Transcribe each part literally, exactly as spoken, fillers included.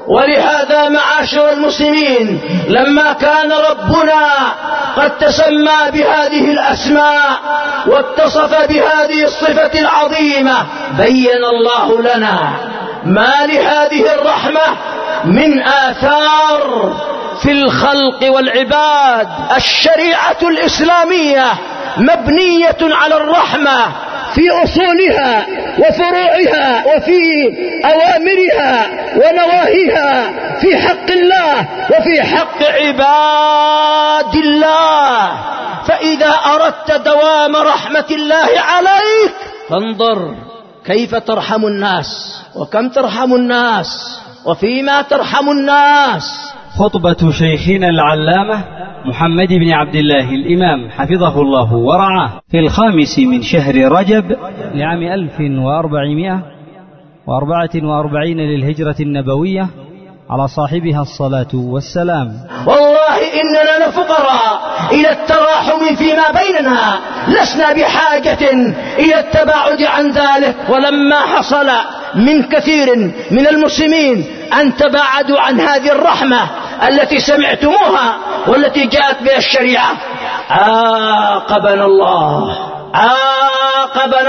ولهذا معاشر المسلمين لما كان ربنا قد تسمى بهذه الأسماء واتصف بهذه الصفة العظيمة بين الله لنا ما لهذه الرحمة من آثار في الخلق والعباد. الشريعة الإسلامية مبنية على الرحمة في أصولها وفروعها وفي أوامرها ونواهيها في حق الله وفي حق عباد الله. فإذا أردت دوام رحمة الله عليك فانظر كيف ترحم الناس وكم ترحم الناس وفيما ترحم الناس. خطبة شيخنا العلامة محمد بن عبد الله الإمام حفظه الله ورعاه في الخامس من شهر رجب لعام ألف وأربعمائة وأربعة وأربعين للهجرة النبوية على صاحبها الصلاة والسلام. والله إننا لفقراء إلى التراحم فيما بيننا، لسنا بحاجة إلى التباعد عن ذلك. ولما حصل من كثير من المسلمين أن تباعدوا عن هذه الرحمة التي سمعتموها والتي جاءت بها الشريعة، عاقبنا الله عاقبنا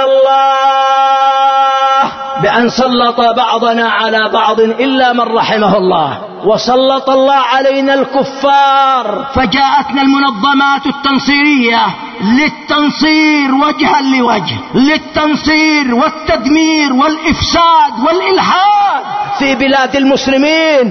الله بأن سلط بعضنا على بعض إلا من رحمه الله، وسلط الله علينا الكفار. فجاءتنا المنظمات التنصيرية للتنصير وجها لوجه، للتنصير والتدمير والإفساد والإلحاد في بلاد المسلمين.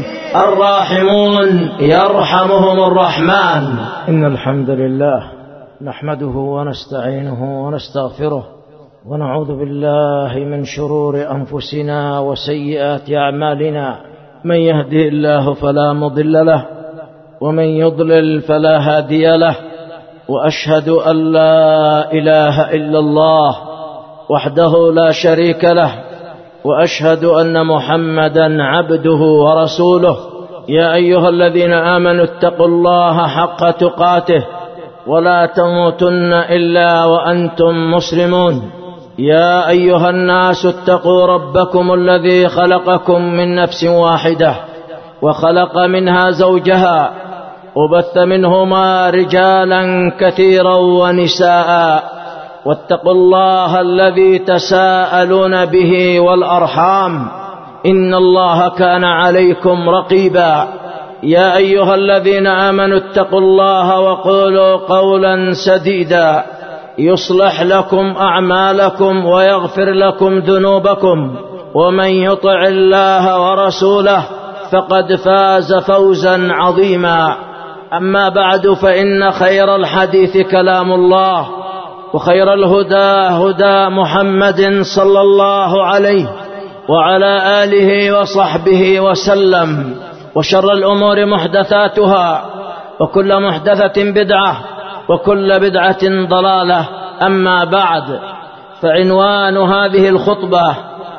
الراحمون يرحمهم الرحمن. إن الحمد لله نحمده ونستعينه ونستغفره ونعوذ بالله من شرور أنفسنا وسيئات أعمالنا. من يهده الله فلا مضل له ومن يضلل فلا هادي له، وأشهد أن لا إله إلا الله وحده لا شريك له، وأشهد أن محمدا عبده ورسوله. يا أيها الذين آمنوا اتقوا الله حق تقاته ولا تموتن إلا وأنتم مسلمون. يا أيها الناس اتقوا ربكم الذي خلقكم من نفس واحدة وخلق منها زوجها وبث منهما رجالا كثيرا ونساء، واتقوا الله الذي تساءلون به والأرحام إن الله كان عليكم رقيبا. يا أيها الذين آمنوا اتقوا الله وقولوا قولا سديدا يصلح لكم أعمالكم ويغفر لكم ذنوبكم، ومن يطع الله ورسوله فقد فاز فوزا عظيما. أما بعد، فإن خير الحديث كلام الله، وخير الهدى هدى محمد صلى الله عليه وعلى آله وصحبه وسلم، وشر الأمور محدثاتها، وكل محدثة بدعة، وكل بدعة ضلالة. أما بعد، فعنوان هذه الخطبة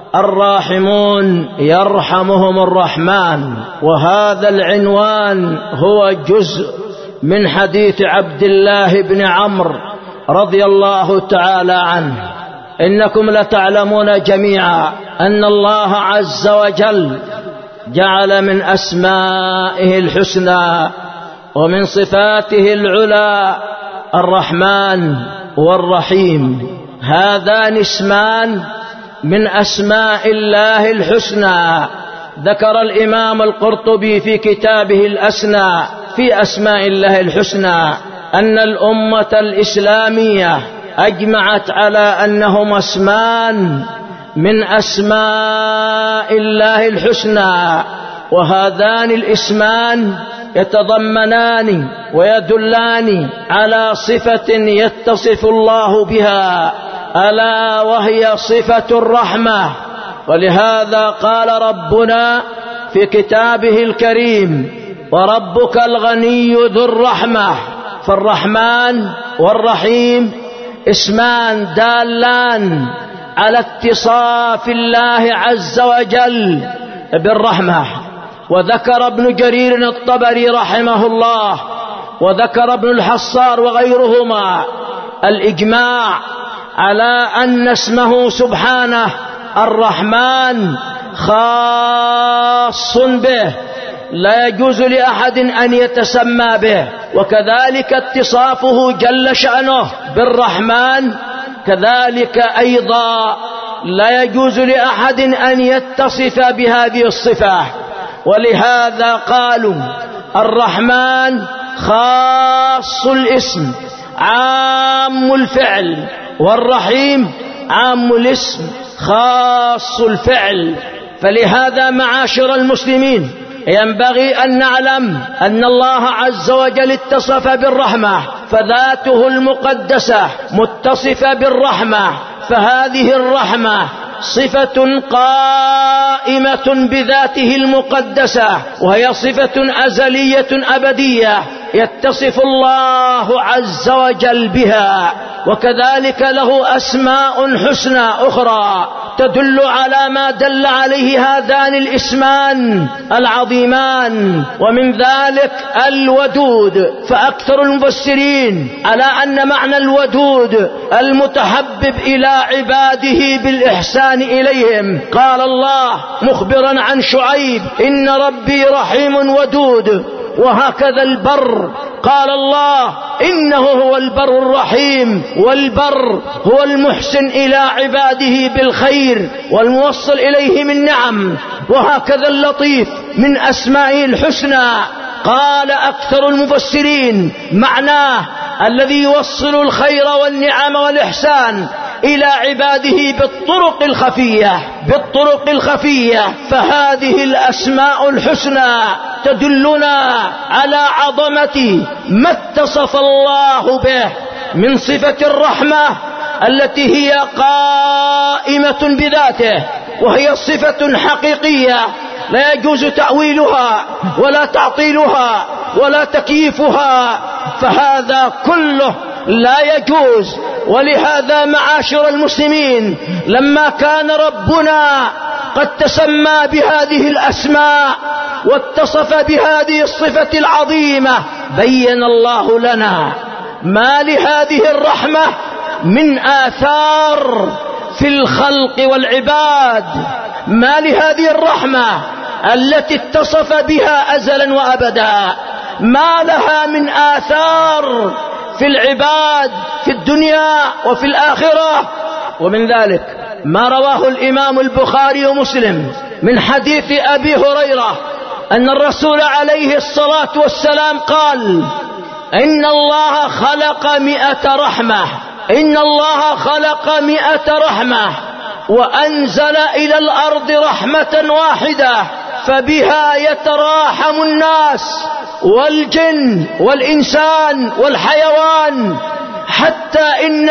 الراحمون يرحمهم الرحمن، وهذا العنوان هو جزء من حديث عبد الله بن عمرو رضي الله تعالى عنه. إنكم لتعلمون جميعا أن الله عز وجل جعل من أسمائه الحسنى ومن صفاته العلى الرحمن والرحيم. هذان اسمان من أسماء الله الحسنى. ذكر الإمام القرطبي في كتابه الأسنى في أسماء الله الحسنى أن الأمة الإسلامية أجمعت على أنهما اسمان من أسماء الله الحسنى، وهذان الاسمان يتضمنان ويدلان على صفة يتصف الله بها، ألا وهي صفة الرحمة. ولهذا قال ربنا في كتابه الكريم: وربك الغني ذو الرحمة. فالرحمن والرحيم اسمان دالان على اتصاف الله عز وجل بالرحمة. وذكر ابن جرير الطبري رحمه الله وذكر ابن الحصار وغيرهما الإجماع على أن اسمه سبحانه الرحمن خاص به لا يجوز لأحد أن يتسمى به. وكذلك اتصافه جل شأنه بالرحمن كذلك أيضا لا يجوز لأحد أن يتصف بهذه الصفة. ولهذا قالوا الرحمن خاص الاسم عام الفعل، والرحيم عام الاسم خاص الفعل. فلهذا معاشر المسلمين ينبغي أن نعلم أن الله عز وجل اتصف بالرحمة، فذاته المقدسة متصفة بالرحمة، فهذه الرحمة صفة قائمة بذاته المقدسة، وهي صفة أزلية أبدية يتصف الله عز وجل بها. وكذلك له أسماء حسنى أخرى تدل على ما دل عليه هذان الاسمان العظيمان، ومن ذلك الودود. فأكثر المفسرين على أن معنى الودود المتحبب إلى عباده بالإحسان إليهم. قال الله مخبرا عن شعيب إن ربي رحيم ودود. وهكذا البر قال الله إنه هو البر الرحيم، والبر هو المحسن إلى عباده بالخير والموصل إليه من نعم. وهكذا اللطيف من أسمائه الحسنى. قال أكثر المفسرين معناه الذي يوصل الخير والنعم والإحسان إلى عباده بالطرق الخفية بالطرق الخفية. فهذه الأسماء الحسنى تدلنا على عظمة ما اتصف الله به من صفة الرحمة التي هي قائمة بذاته، وهي صفة حقيقية لا يجوز تأويلها ولا تعطيلها ولا تكييفها، فهذا كله لا يجوز. ولهذا معاشر المسلمين لما كان ربنا قد تسمى بهذه الأسماء واتصف بهذه الصفة العظيمة، بين الله لنا ما لهذه الرحمة من آثار في الخلق والعباد، ما لهذه الرحمة التي اتصف بها أزلا وأبدا، ما لها من آثار في العباد في الدنيا وفي الآخرة. ومن ذلك ما رواه الإمام البخاري ومسلم من حديث أبي هريرة أن الرسول عليه الصلاة والسلام قال إن الله خلق مئة رحمة إن الله خلق مئة رحمة وأنزل إلى الأرض رحمة واحدة فبها يتراحم الناس والجن والإنسان والحيوان، حتى إن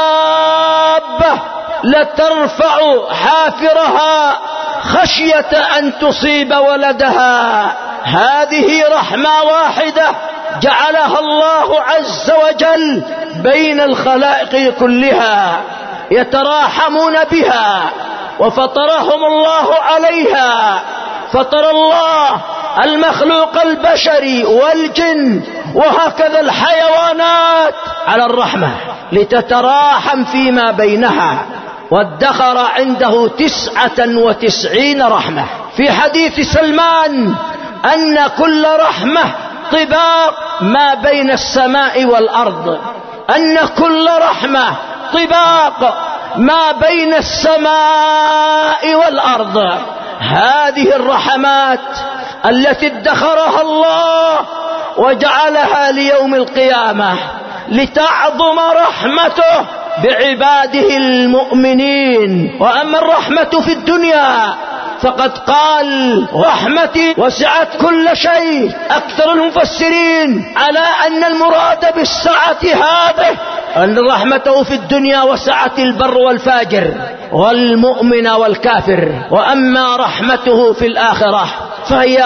الدابة لترفع حافرها خشية أن تصيب ولدها. هذه رحمة واحدة جعلها الله عز وجل بين الخلائق كلها يتراحمون بها، وفطرهم الله عليها. فطر الله المخلوق البشري والجن وهكذا الحيوانات على الرحمة لتتراحم فيما بينها، وادخر عنده تسعة وتسعين رحمة. في حديث سلمان أن كل رحمة طباق ما بين السماء والأرض، أن كل رحمة طباق ما بين السماء والأرض. هذه الرحمات التي ادخرها الله وجعلها ليوم القيامة لتعظم رحمته بعباده المؤمنين. وأما الرحمة في الدنيا فقد قال رحمتي وسعت كل شيء. أكثر المفسرين على أن المراد بالسعة هذه أن رحمته في الدنيا وسعت البر والفاجر والمؤمن والكافر، وأما رحمته في الآخرة فهي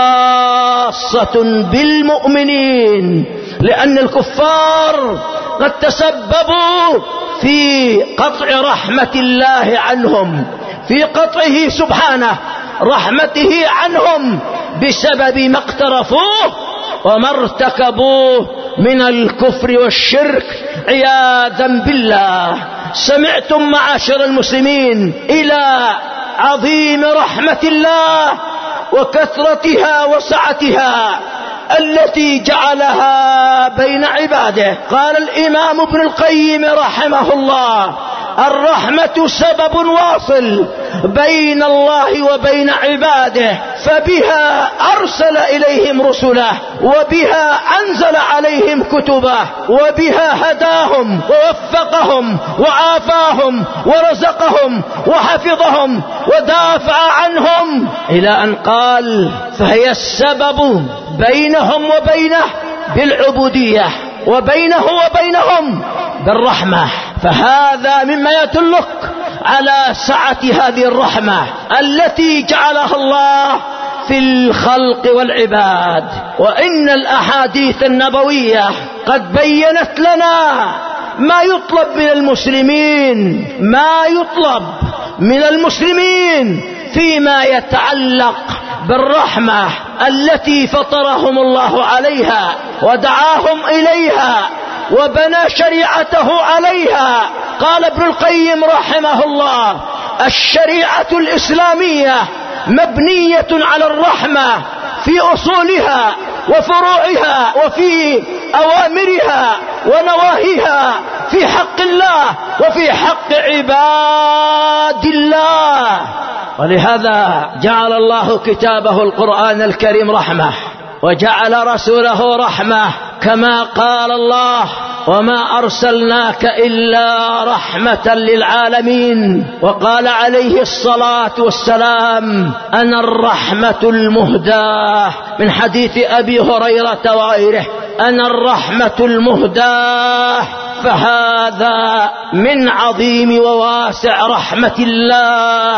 خاصة بالمؤمنين، لأن الكفار قد تسببوا في قطع رحمة الله عنهم، في قطعه سبحانه رحمته عنهم بسبب ما اقترفوه وما ارتكبوه من الكفر والشرك عياذا بالله. سمعتم معاشر المسلمين إلى عظيم رحمة الله وكثرتها وسعتها التي جعلها بين عباده. قال الإمام ابن القيم رحمه الله: الرحمة سبب واصل بين الله وبين عباده، فبها أرسل إليهم رسله، وبها أنزل عليهم كتبه، وبها هداهم ووفقهم وعافاهم ورزقهم وحفظهم ودافع عنهم، إلى أن قال: فهي السبب بينهم وبينه بالعبودية، وبينه وبينهم بالرحمة. فهذا مما يدلك على سعة هذه الرحمة التي جعلها الله في الخلق والعباد. وإن الأحاديث النبوية قد بيّنت لنا ما يطلب من المسلمين ما يطلب من المسلمين فيما يتعلق بالرحمة التي فطرهم الله عليها ودعاهم إليها وبنى شريعته عليها. قال ابن القيم رحمه الله: الشريعة الإسلامية مبنية على الرحمة في أصولها وفروعها وفي أوامرها ونواهيها، في حق الله وفي حق عباد الله. ولهذا جعل الله كتابه القرآن الكريم رحمة، وجعل رسوله رحمة، كما قال الله: وما أرسلناك إلا رحمة للعالمين. وقال عليه الصلاة والسلام: أنا الرحمة المهداة، من حديث أبي هريرة وغيره: أنا الرحمة المهداة. فهذا من عظيم وواسع رحمة الله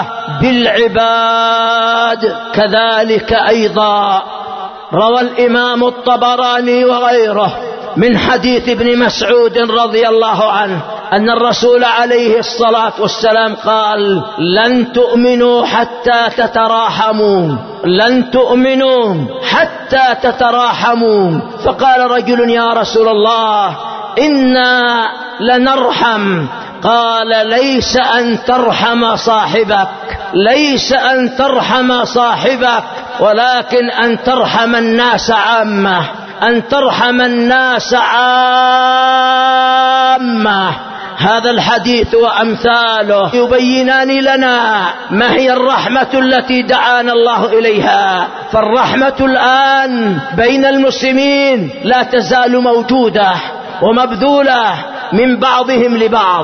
بالعباد. كذلك أيضا روى الإمام الطبراني وغيره من حديث ابن مسعود رضي الله عنه أن الرسول عليه الصلاة والسلام قال: لن تؤمنوا حتى تتراحموا، لن تؤمنوا حتى تتراحموا. فقال رجل: يا رسول الله، إنا لنرحم. قال: ليس أن ترحم صاحبك، ليس أن ترحم صاحبك، ولكن أن ترحم الناس عامة، أن ترحم الناس عامة. هذا الحديث وأمثاله يبينان لنا ما هي الرحمة التي دعانا الله إليها. فالرحمة الآن بين المسلمين لا تزال موجودة ومبذولة من بعضهم لبعض،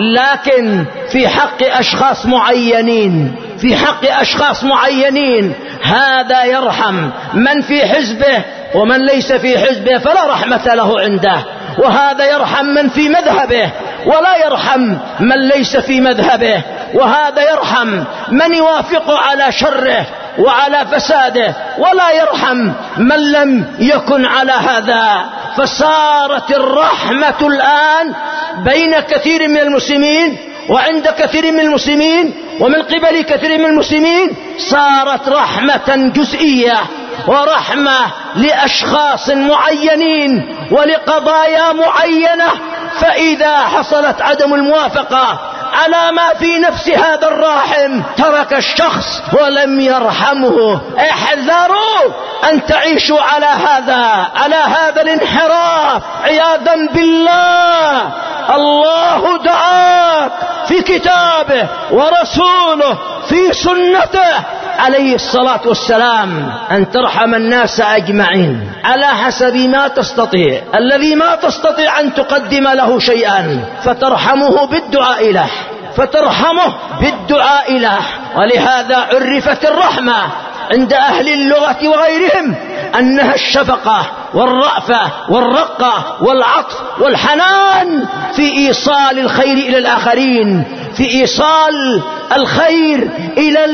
لكن في حق أشخاص معينين، في حق أشخاص معينين هذا يرحم من في حزبه، ومن ليس في حزبه فلا رحمة له عنده. وهذا يرحم من في مذهبه ولا يرحم من ليس في مذهبه. وهذا يرحم من يوافق على شره وعلى فساده، ولا يرحم من لم يكن على هذا. فصارت الرحمة الآن بين كثير من المسلمين وعند كثير من المسلمين ومن قبل كثير من المسلمين صارت رحمة جزئية ورحمة لأشخاص معينين ولقضايا معينة. فإذا حصلت عدم الموافقة على ما في نفس هذا الراحم ترك الشخص ولم يرحمه. احذروا أن تعيشوا على هذا على هذا الانحراف عياذا بالله. الله دعاك في كتابه ورسوله في سنته عليه الصلاة والسلام أن ترحم الناس أجمعين على حسب ما تستطيع. الذي ما تستطيع أن تقدم له شيئا فترحمه بالدعاء له فترحمه بالدعاء له. ولهذا عرفت الرحمة عند أهل اللغة وغيرهم أنها الشفقة والرأفة والرقة والعطف والحنان في إيصال الخير إلى الآخرين، في إيصال الخير إلى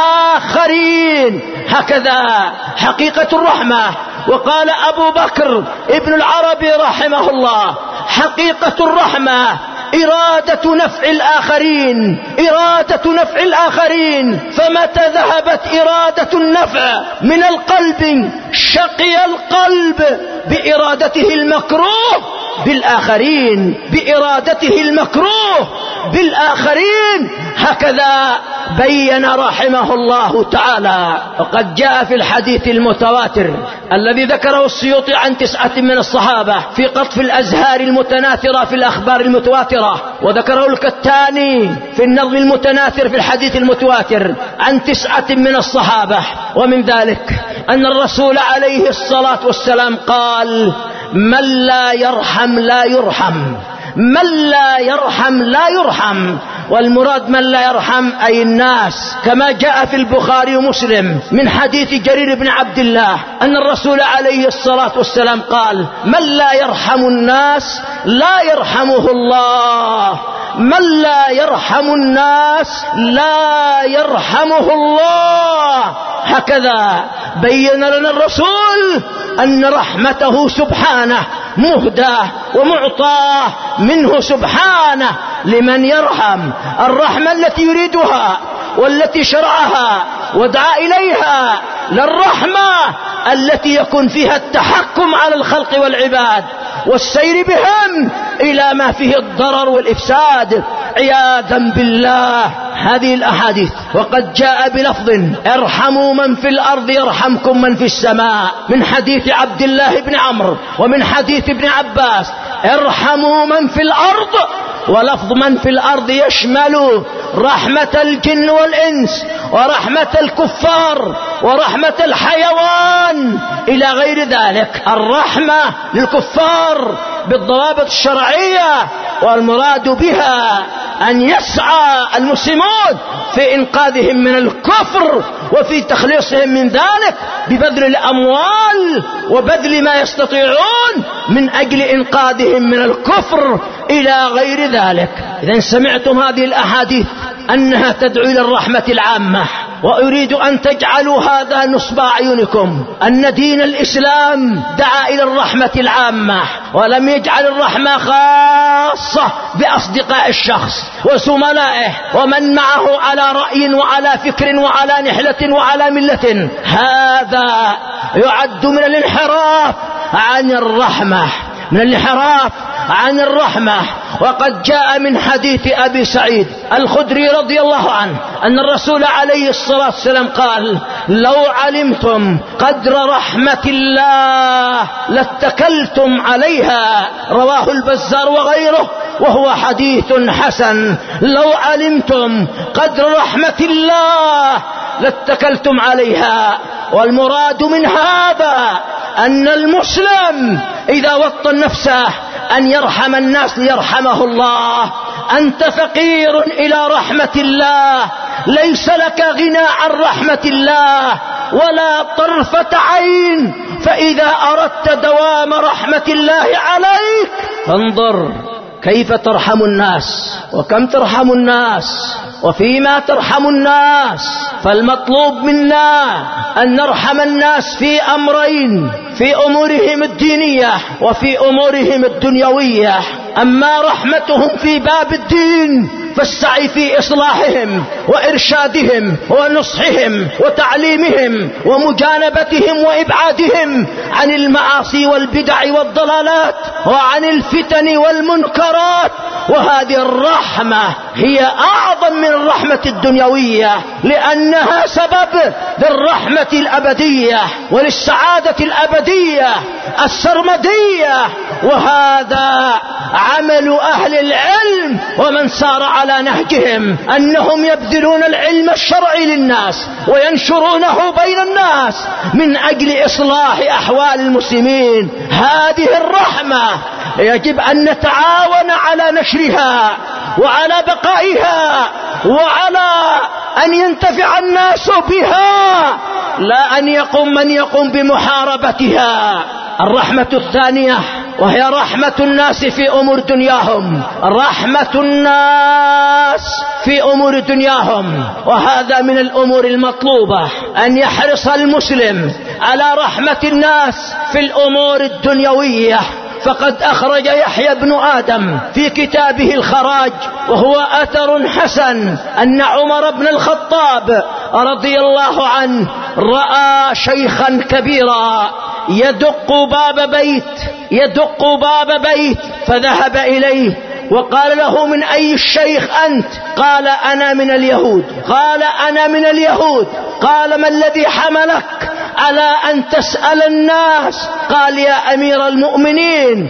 الآخرين. هكذا حقيقة الرحمة. وقال أبو بكر ابن العربي رحمه الله: حقيقة الرحمة إرادة نفع الآخرين، إرادة نفع الآخرين. فمتى ذهبت إرادة النفع من القلب شقي القلب بإرادته المكروه بالآخرين، بإرادته المكروه بالآخرين. هكذا بين رحمه الله تعالى. وقد جاء في الحديث المتواتر الذي ذكره السيوطي عن تسعة من الصحابة في قطف الأزهار المتناثرة في الأخبار المتواترة، وذكره الكتاني في النظم المتناثر في الحديث المتواتر عن تسعة من الصحابة. ومن ذلك أن الرسول عليه الصلاة والسلام قال: من لا يرحم لا يرحم، من لا يرحم لا يرحم. والمراد من لا يرحم أي الناس، كما جاء في البخاري ومسلم من حديث جرير بن عبد الله أن الرسول عليه الصلاة والسلام قال: من لا يرحم الناس لا يرحمه الله، من لا يرحم الناس لا يرحمه الله. هكذا بين لنا الرسول أن رحمته سبحانه مهداه ومعطاه منه سبحانه لمن يرحم. الرحمة التي يريدها والتي شرعها ودعا إليها للرحمة التي يكون فيها التحكم على الخلق والعباد والسير بهم إلى ما فيه الضرر والإفساد عياذا بالله. هذه الأحاديث وقد جاء بلفظ: ارحموا من في الأرض يرحمكم من في السماء، من حديث عبد الله بن عمرو ومن حديث ابن عباس: ارحموا من في الأرض. ولفظ من في الأرض يشمل رحمة الجن والإنس ورحمة الكفار ورحمة الحيوان إلى غير ذلك. الرحمة للكفار بالضوابط الشرعية، والمراد بها أن يسعى المسلمون في إنقاذهم من الكفر وفي تخليصهم من ذلك ببذل الأموال وبذل ما يستطيعون من أجل إنقاذهم من الكفر إلى غير ذلك. إذن سمعتم هذه الأحاديث أنها تدعو إلى الرحمة العامة، وأريد أن تجعلوا هذا نصب أعينكم أن دين الإسلام دعا إلى الرحمة العامة، ولم يجعل الرحمة خاصة بأصدقاء الشخص وزملائه ومن معه على رأي وعلى فكر وعلى نحلة وعلى ملة. هذا يعد من الانحراف عن الرحمة، من الانحراف عن الرحمة. وقد جاء من حديث أبي سعيد الخدري رضي الله عنه أن الرسول عليه الصلاة والسلام قال: لو علمتم قدر رحمة الله لاتكلتم عليها. رواه البزار وغيره وهو حديث حسن. لو علمتم قدر رحمة الله لاتكلتم عليها. والمراد من هذا أن المسلم إذا وطن نفسه أن يرحم الناس ليرحمه الله. أنت فقير إلى رحمة الله، ليس لك غنى عن رحمة الله ولا طرفة عين. فإذا أردت دوام رحمة الله عليك فانظر كيف ترحم الناس وكم ترحم الناس وفيما ترحم الناس. فالمطلوب منا أن نرحم الناس في أمرين: في أمورهم الدينية وفي أمورهم الدنيوية. أما رحمتهم في باب الدين فالسعي في إصلاحهم وإرشادهم ونصحهم وتعليمهم ومجانبتهم وإبعادهم عن المعاصي والبدع والضلالات وعن الفتن والمنكرات. وهذه الرحمة هي أعظم من الرحمة الدنيوية، لأنها سبب للرحمة الأبدية وللسعادة الأبدية السرمدية. وهذا عمل أهل العلم ومن سار على نهجهم، أنهم يبذلون العلم الشرعي للناس وينشرونه بين الناس من أجل إصلاح أحوال المسلمين. هذه الرحمة يجب أن نتعاون على نشرها وعلى بقائها وعلى أن ينتفع الناس بها، لا أن يقوم من يقوم بمحاربتها. الرحمة الثانية وهي رحمة الناس في أمور دنياهم، رحمة الناس في أمور دنياهم. وهذا من الأمور المطلوبة أن يحرص المسلم على رحمة الناس في الأمور الدنيوية. فقد أخرج يحيى بن آدم في كتابه الخراج وهو أثر حسن أن عمر بن الخطاب رضي الله عنه رأى شيخا كبيرا يدق باب بيت يدق باب بيت فذهب إليه وقال له: من أي الشيخ أنت؟ قال: أنا من اليهود. قال: أنا من اليهود. قال: ما الذي حملك على أن تسأل الناس؟ قال: يا أمير المؤمنين،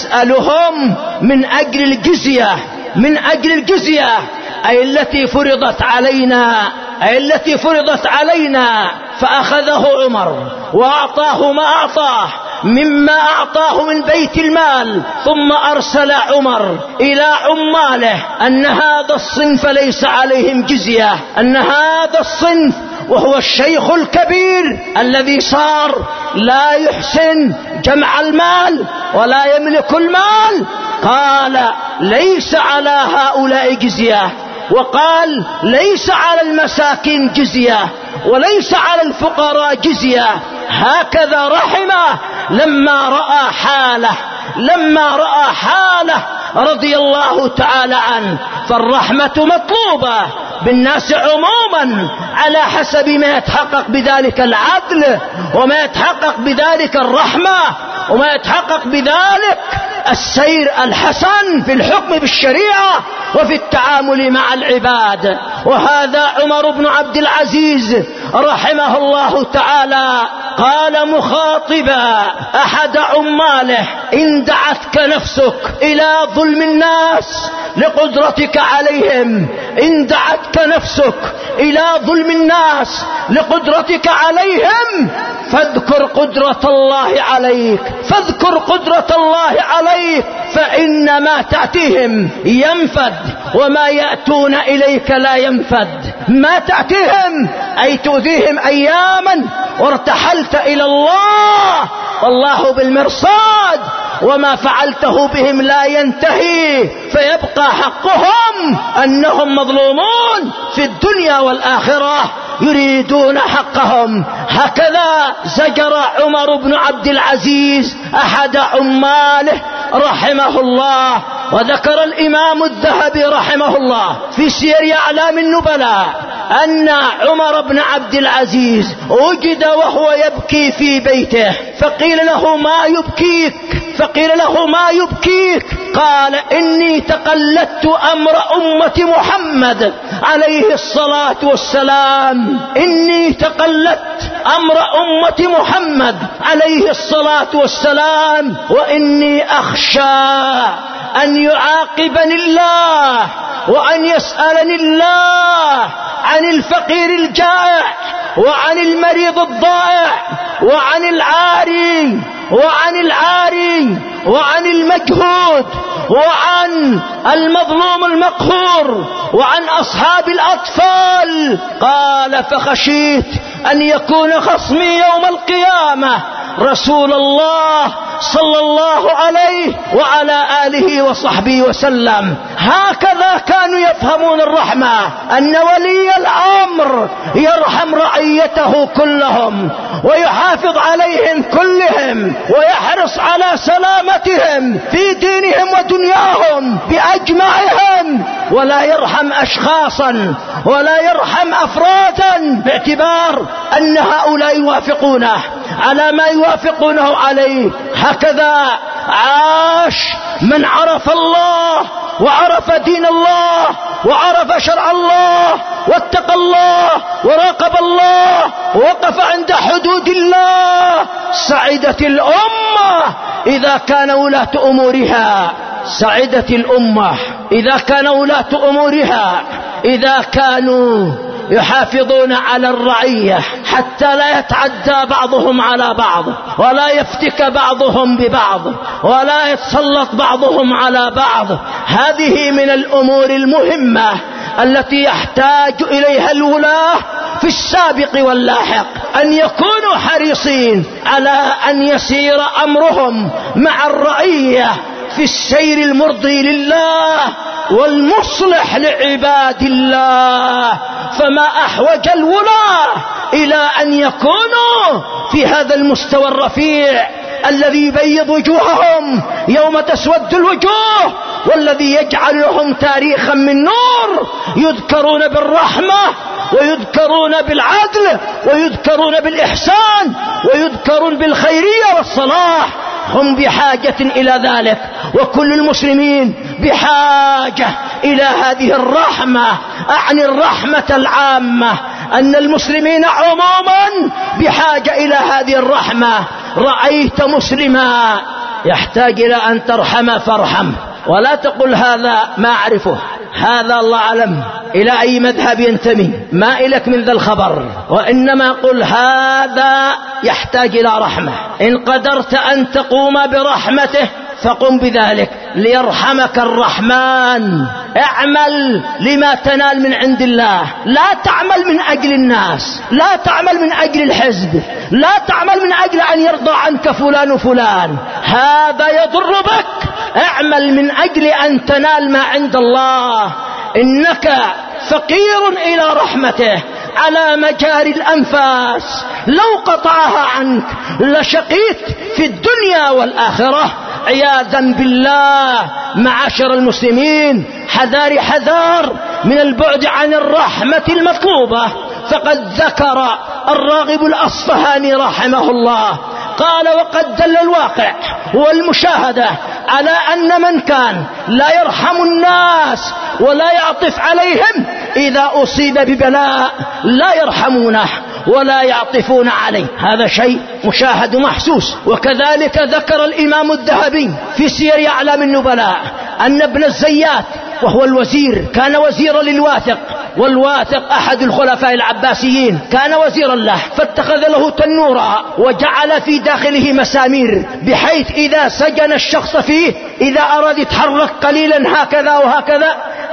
أسألهم من أجل الجزية، من أجل الجزية، أي التي فرضت علينا، أي التي فرضت علينا. فأخذه عمر وأعطاه ما أعطاه مما أعطاه من بيت المال، ثم أرسل عمر إلى عماله أن هذا الصنف ليس عليهم جزية، أن هذا الصنف وهو الشيخ الكبير الذي صار لا يحسن جمع المال ولا يملك المال، قال: ليس على هؤلاء جزية. وقال: ليس على المساكين جزية، وليس على الفقراء جزية. هكذا رحمه لما رأى حاله، لما رأى حاله رضي الله تعالى عنه. فالرحمة مطلوبة بالناس عموما على حسب ما يتحقق بذلك العدل، وما يتحقق بذلك الرحمة، وما يتحقق بذلك السير الحسن في الحكم بالشريعة وفي التعامل مع العباد. وهذا عمر بن عبد العزيز رحمه الله تعالى قال مخاطبا أحد عماله: إن دعتك نفسك إلى ظلم الناس لقدرتك عليهم، إن دعتك نفسك إلى ظلم الناس لقدرتك عليهم، فاذكر قدرة الله عليك، فاذكر قدرة الله عليك، فإن ما تأتيهم ينفد وما يأتون إليك لا ينفد. ما تأتيهم أي تؤذيهم أياما وارتحلت إلى الله والله بالمرصاد، وما فعلته بهم لا ينتهي، فيبقى حقهم أنهم مظلومون في الدنيا والآخرة يريدون حقهم. هكذا زجر عمر بن عبد العزيز أحد عماله رحمه الله. وذكر الإمام الذهبي رحمه الله في سير أعلام النبلاء أن عمر بن عبد العزيز وجد وهو يبكي في بيته، فقيل له: ما يبكيك؟ فقيل له: ما يبكيك؟ قال: إني تقلدت أمر أمة محمد عليه الصلاة والسلام، إني تقلدت أمر أمة محمد عليه الصلاة والسلام، وإني أخشى أن يعاقبني الله وأن يسألني الله عن الفقير الجائع وعن المريض الضائع وعن العاري وعن العاري وعن المجهود وعن المظلوم المقهور وعن أصحاب الأطفال. قال: فخشيت أن يكون خصمي يوم القيامة رسول الله صلى الله عليه وعلى آله وصحبه وسلم. هكذا كانوا يفهمون الرحمة، أن ولي الأمر يرحم رعيته كلهم ويحافظ عليهم كلهم ويحرص على سلامتهم في دينهم ودنياهم بأجمعهم، ولا يرحم أشخاصا ولا يرحم أفرادا باعتبار أن هؤلاء يوافقونه على ما يوافقونه عليه. هكذا عاش من عرف الله وعرف دين الله وعرف شرع الله واتقى الله وراقب الله ووقف عند حدود الله. سعدت الأمة إذا كان ولاة أمورها، سعدت الأمة إذا كان ولاة أمورها إذا كانوا يحافظون على الرعية حتى لا يتعدى بعضهم على بعض، ولا يفتك بعضهم ببعض، ولا يتسلط بعضهم على بعض. هذه من الأمور المهمة التي يحتاج إليها الولاة في السابق واللاحق، أن يكونوا حريصين على أن يسير أمرهم مع الرعية في السير المرضي لله والمصلح لعباد الله. فما أحوج الولاة إلى أن يكونوا في هذا المستوى الرفيع الذي يبيض وجوههم يوم تسود الوجوه، والذي يجعل لهم تاريخا من نور، يذكرون بالرحمة ويذكرون بالعدل ويذكرون بالإحسان ويذكرون بالخيرية والصلاح. هم بحاجة إلى ذلك، وكل المسلمين بحاجة إلى هذه الرحمة. أعني الرحمة العامة، أن المسلمين عموما بحاجة إلى هذه الرحمة. رأيت مسلما يحتاج إلى أن ترحم فارحم، ولا تقل هذا ما أعرفه، هذا الله أعلم إلى أي مذهب ينتمي، ما إلك من ذا الخبر، وإنما قل هذا يحتاج إلى رحمة. إن قدرت أن تقوم برحمته فقم بذلك ليرحمك الرحمن. اعمل لما تنال من عند الله، لا تعمل من أجل الناس، لا تعمل من أجل الحزب، لا تعمل من أجل أن يرضى عنك فلان وفلان، هذا يضر بك. اعمل من أجل أن تنال ما عند الله. إنك فقير إلى رحمته على مجاري الأنفاس، لو قطعها عنك لشقيت في الدنيا والآخرة عياذا بالله. معاشر المسلمين، حذار حذار من البعد عن الرحمة المطلوبة. فقد ذكر الراغب الأصفهاني رحمه الله قال: وقد دل الواقع والمشاهدة على أن من كان لا يرحم الناس ولا يعطف عليهم إذا أصيب ببلاء لا يرحمونه ولا يعطفون عليه. هذا شيء مشاهد محسوس. وكذلك ذكر الإمام الذهبي في سير أعلام النبلاء أن ابن الزيات وهو الوزير كان وزيرا للواثق، والواثق أحد الخلفاء العباسيين كان وزيرا له، فاتخذ له تنورا وجعل في داخله مسامير، بحيث إذا سجن الشخص فيه إذا أراد يتحرك قليلا هكذا وهكذا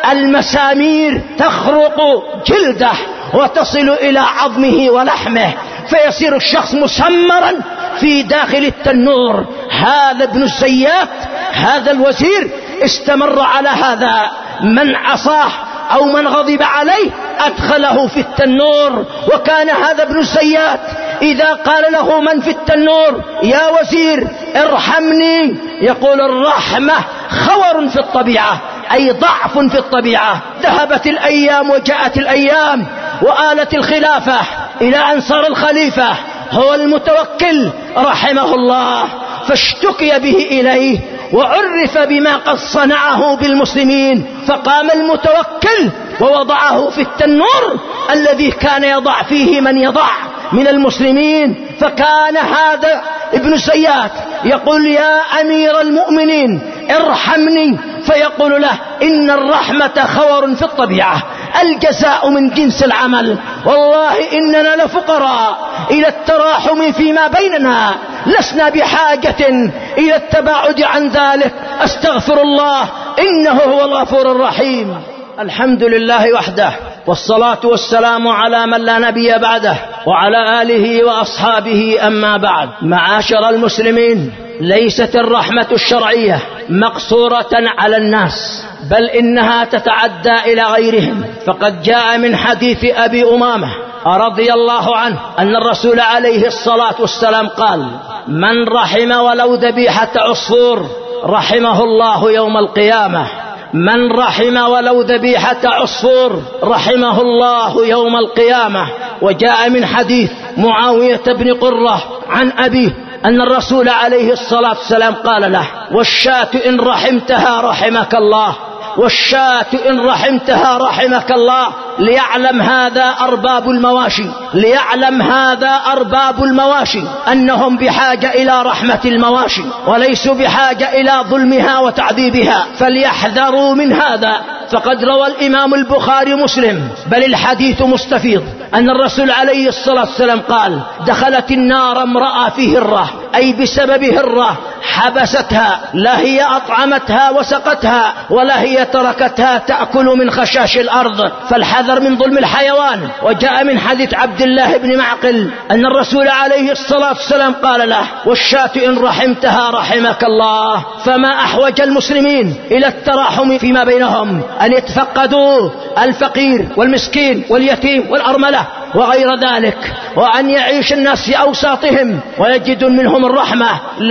المسامير تخرق جلده وتصل إلى عظمه ولحمه، فيصير الشخص مسمرا في داخل التنور. هذا ابن الزيات هذا الوزير استمر على هذا، من عصاه أو من غضب عليه أدخله في التنور. وكان هذا ابن الزيات إذا قال له من في التنور: يا وزير ارحمني، يقول: الرحمة خور في الطبيعة، أي ضعف في الطبيعة. ذهبت الأيام وجاءت الأيام وآلت الخلافة إلى أن صار الخليفة هو المتوكل رحمه الله، فاشتكي به إليه وعرف بما قد صنعه بالمسلمين، فقام المتوكل ووضعه في التنور الذي كان يضع فيه من يضع من المسلمين. فكان هذا ابن الزيات يقول: يا أمير المؤمنين ارحمني، فيقول له: إن الرحمة خور في الطبيعة، الجزاء من جنس العمل، والله إننا لفقراء إلى التراحم فيما بيننا، لسنا بحاجة إلى التباعد عن ذلك، أستغفر الله إنه هو الغفور الرحيم. الحمد لله وحده، والصلاة والسلام على من لا نبي بعده، وعلى آله وأصحابه. أما بعد، معاشر المسلمين، ليست الرحمة الشرعية مقصورة على الناس، بل إنها تتعدى إلى غيرهم. فقد جاء من حديث أبي أمامة رضي الله عنه أن الرسول عليه الصلاة والسلام قال: من رحم ولو ذبيحة عصفور رحمه الله يوم القيامة. من رحم ولو ذبيحة عصفور رحمه الله يوم القيامة. وجاء من حديث معاوية بن قرة عن أبيه أن الرسول عليه الصلاة والسلام قال له: والشاة إن رحمتها رحمك الله، والشاة إن رحمتها رحمك الله. ليعلم هذا أرباب المواشي، ليعلم هذا أرباب المواشي أنهم بحاجة إلى رحمة المواشي، وليسوا بحاجة إلى ظلمها وتعذيبها، فليحذروا من هذا. فقد روى الإمام البخاري مسلم، بل الحديث مستفيض، أن الرسول عليه الصلاة والسلام قال: دخلت النار امرأة في هرة، أي بسبب هرة حبستها، لا هي أطعمتها وسقتها ولا هي تركتها تأكل من خشاش الأرض، فالحذر من ظلم الحيوان. وجاء من حديث عبد الله بن معقل أن الرسول عليه الصلاة والسلام قال له: والشاة إن رحمتها رحمك الله. فما أحوج المسلمين إلى التراحم فيما بينهم، أن يتفقدوا الفقير والمسكين واليتيم والأرملة وغير ذلك، وأن يعيش الناس في أوساطهم ويجد منهم الرحمة،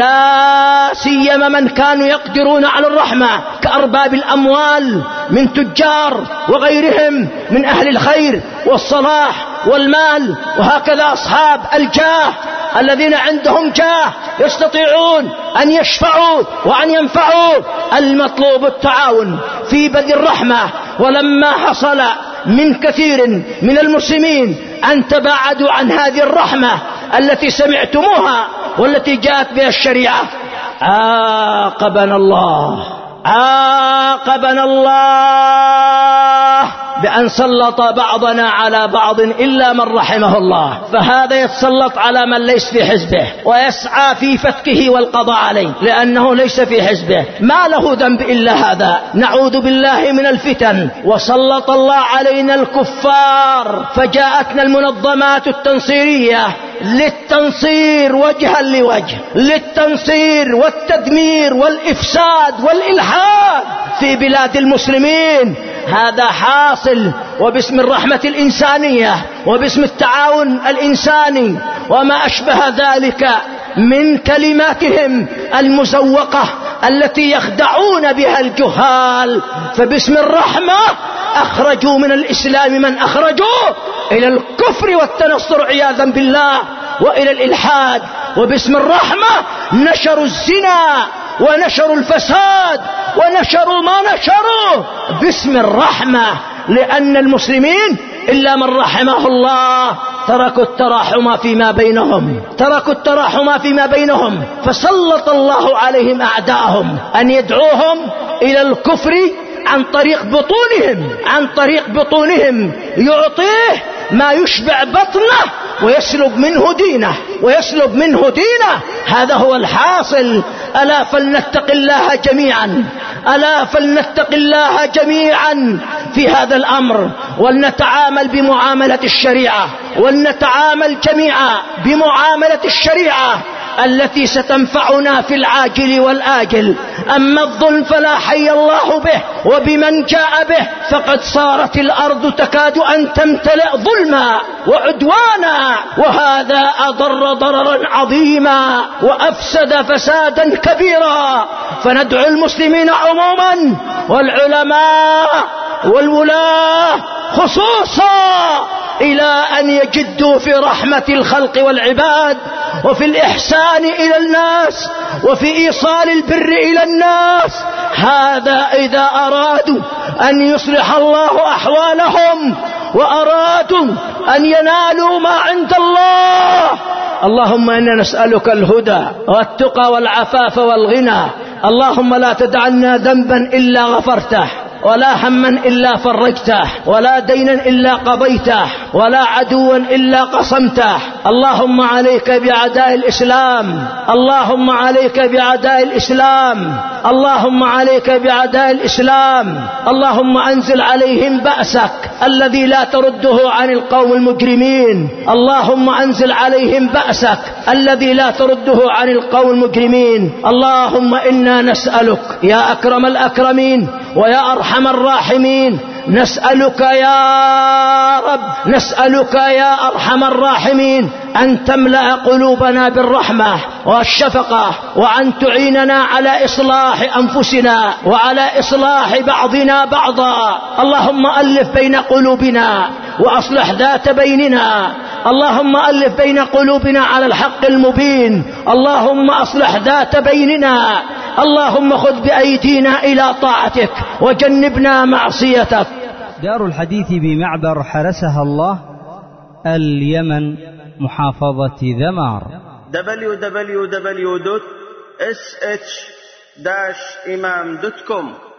لا سيما من كانوا يقدرون على الرحمة كأرباب الأموال من تجار وغيرهم من أهل الخير والصلاح والمال، وهكذا أصحاب الجاه الذين عندهم جاه يستطيعون أن يشفعوا وأن ينفعوا. المطلوب التعاون في بذل الرحمة. ولما حصل من كثير من المسلمين أن تباعدوا عن هذه الرحمة التي سمعتموها والتي جاءت بها الشريعة، عاقبنا الله عاقبنا الله بأن سلط بعضنا على بعض إلا من رحمه الله. فهذا يتسلط على من ليس في حزبه ويسعى في فتكه والقضاء عليه لأنه ليس في حزبه، ما له ذنب إلا هذا. نعوذ بالله من الفتن. وسلط الله علينا الكفار، فجاءتنا المنظمات التنصيرية للتنصير وجها لوجه، للتنصير والتدمير والإفساد والإلحاد في بلاد المسلمين. هذا حاصل وباسم الرحمة الإنسانية وباسم التعاون الإنساني وما أشبه ذلك من كلماتهم المزوقة التي يخدعون بها الجهال. فباسم الرحمة أخرجوا من الإسلام من أخرجوا إلى الكفر والتنصر عياذا بالله وإلى الإلحاد. وباسم الرحمة نشروا الزنا ونشروا الفساد ونشروا ما نشروا باسم الرحمة، لأن المسلمين إلا من رحمه الله تركوا التراحم فيما بينهم تركوا التراحم فيما بينهم فسلط الله عليهم أعداءهم أن يدعوهم إلى الكفر عن طريق بطونهم عن طريق بطونهم يعطيه ما يشبع بطنه ويسلب منه دينه ويسلب منه دينه. هذا هو الحاصل. ألا فلنتق الله جميعا ألا فلنتق الله جميعا في هذا الأمر، ولنتعامل بمعاملة الشريعة ولنتعامل جميعا بمعاملة الشريعة التي ستنفعنا في العاجل والآجل. أما الظلم فلا حي الله به، وبمن جاء به فقد صارت الأرض تكاد أن تمتلئ ظلما وعدوانا، وهذا أضر ضررا عظيما وأفسد فسادا كبيرا. فندعو المسلمين عموما والعلماء والولاة خصوصا إلى أن يجدوا في رحمة الخلق والعباد وفي الإحسان إلى الناس وفي إيصال البر إلى الناس. هذا إذا أرادوا أن يصلح الله أحوالهم وأرادوا أن ينالوا ما عند الله. اللهم إنا نسألك الهدى والتقى والعفاف والغنى. اللهم لا تدعنا ذنبا إلا غفرته، ولا هما إلا فرجته، ولا دينا إلا قضيته، ولا عدوا إلا قصمته. اللهم عليك بأعداء الإسلام اللهم عليك بأعداء الإسلام اللهم عليك بأعداء الإسلام. اللهم أنزل عليهم بأسك الذي لا ترده عن القوم المجرمين. اللهم أنزل عليهم بأسك الذي لا ترده عن القوم المجرمين. اللهم إنا نسألك يا أكرم الأكرمين ويا أرحم الراحمين، نسألك يا رب نسألك يا أرحم الراحمين أن تملأ قلوبنا بالرحمة والشفقة، وأن تعيننا على إصلاح أنفسنا وعلى إصلاح بعضنا بعضا. اللهم ألف بين قلوبنا وأصلح ذات بيننا. اللهم ألف بين قلوبنا على الحق المبين. اللهم أصلح ذات بيننا. اللهم خذ بأيدينا إلى طاعتك وجنبنا معصيتك. دار الحديث بمعبر حرسها الله، اليمن، محافظة ذمار. دبليو دبليو دبليو دوت اس اتش داش إمام دوت كوم